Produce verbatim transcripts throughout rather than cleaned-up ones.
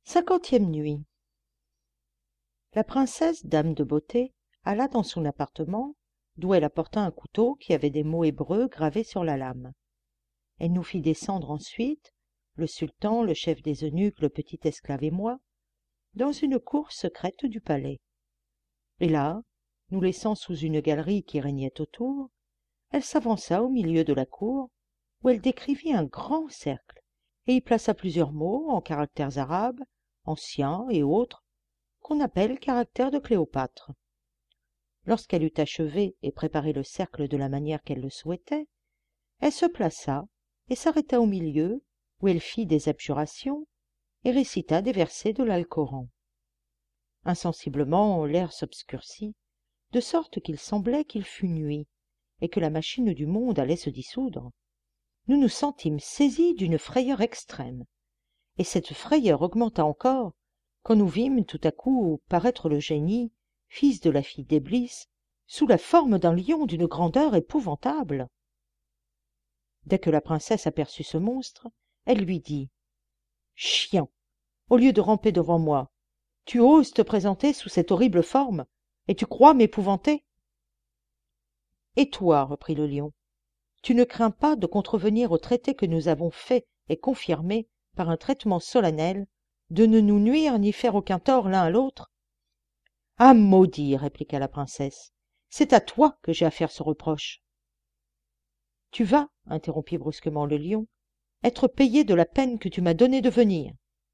Cinquantième nuit. La princesse, dame de beauté, alla dans son appartement, d'où elle apporta un couteau qui avait des mots hébreux gravés sur la lame. Elle nous fit descendre ensuite, le sultan, le chef des eunuques, le petit esclave et moi, dans une cour secrète du palais. Et là, nous laissant sous une galerie qui régnait autour, elle s'avança au milieu de la cour, où elle décrivit un grand cercle, et y plaça plusieurs mots en caractères arabes, anciens et autres, qu'on appelle caractères de Cléopâtre. Lorsqu'elle eut achevé et préparé le cercle de la manière qu'elle le souhaitait, elle se plaça et s'arrêta au milieu, où elle fit des abjurations et récita des versets de l'Alcoran. Insensiblement, l'air s'obscurcit, de sorte qu'il semblait qu'il fût nuit, et que la machine du monde allait se dissoudre. Nous nous sentîmes saisis d'une frayeur extrême, et cette frayeur augmenta encore quand nous vîmes tout à coup paraître le génie, fils de la fille d'Éblis, sous la forme d'un lion d'une grandeur épouvantable. Dès que la princesse aperçut ce monstre, elle lui dit « Chien, au lieu de ramper devant moi, tu oses te présenter sous cette horrible forme, et tu crois m'épouvanter ?»« Et toi, reprit le lion, tu ne crains pas de contrevenir au traité que nous avons fait et confirmé par un traitement solennel, de ne nous nuire ni faire aucun tort l'un à l'autre ?»« Ah, maudit, répliqua la princesse, c'est à toi que j'ai à faire ce reproche. »« Tu vas, interrompit brusquement le lion, être payé de la peine que tu m'as donné de venir. »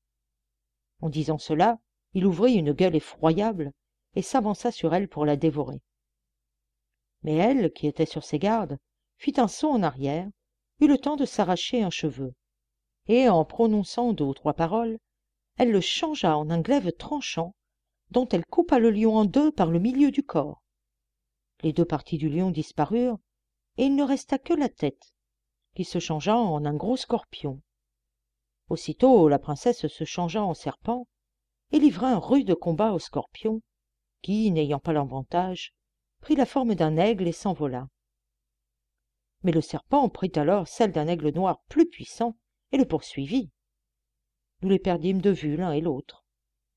En disant cela, il ouvrit une gueule effroyable et s'avança sur elle pour la dévorer. Mais elle, qui était sur ses gardes, fit un saut en arrière, eut le temps de s'arracher un cheveu, et, en prononçant deux ou trois paroles, elle le changea en un glaive tranchant, dont elle coupa le lion en deux par le milieu du corps. Les deux parties du lion disparurent, et il ne resta que la tête, qui se changea en un gros scorpion. Aussitôt la princesse se changea en serpent, et livra un rude combat au scorpion, qui, n'ayant pas l'avantage, prit la forme d'un aigle et s'envola. Mais le serpent prit alors celle d'un aigle noir plus puissant et le poursuivit. Nous les perdîmes de vue l'un et l'autre.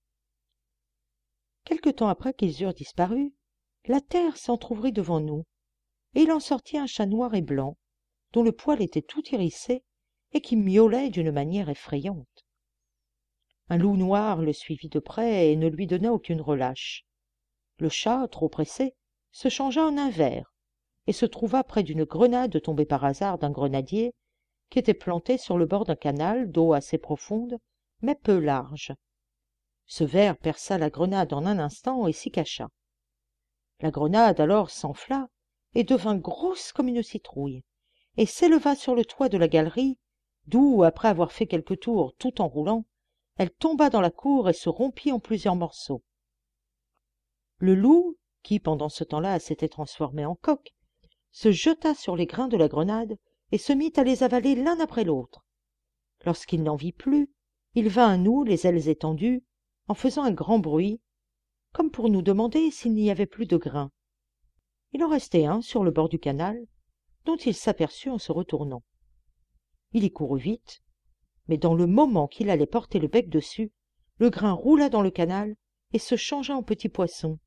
Quelque temps après qu'ils eurent disparu, la terre s'entr'ouvrit devant nous, et il en sortit un chat noir et blanc, dont le poil était tout hérissé et qui miaulait d'une manière effrayante. Un loup noir le suivit de près et ne lui donna aucune relâche. Le chat, trop pressé, se changea en un ver, et se trouva près d'une grenade tombée par hasard d'un grenadier, qui était plantée sur le bord d'un canal d'eau assez profonde, mais peu large. Ce ver perça la grenade en un instant et s'y cacha. La grenade alors s'enfla et devint grosse comme une citrouille, et s'éleva sur le toit de la galerie, d'où, après avoir fait quelques tours tout en roulant, elle tomba dans la cour et se rompit en plusieurs morceaux. Le loup, qui pendant ce temps-là s'était transformé en coq, se jeta sur les grains de la grenade et se mit à les avaler l'un après l'autre. Lorsqu'il n'en vit plus, il vint à nous, les ailes étendues, en faisant un grand bruit, comme pour nous demander s'il n'y avait plus de grains. Il en restait un sur le bord du canal, dont il s'aperçut en se retournant. Il y courut vite, mais dans le moment qu'il allait porter le bec dessus, le grain roula dans le canal et se changea en petit poisson,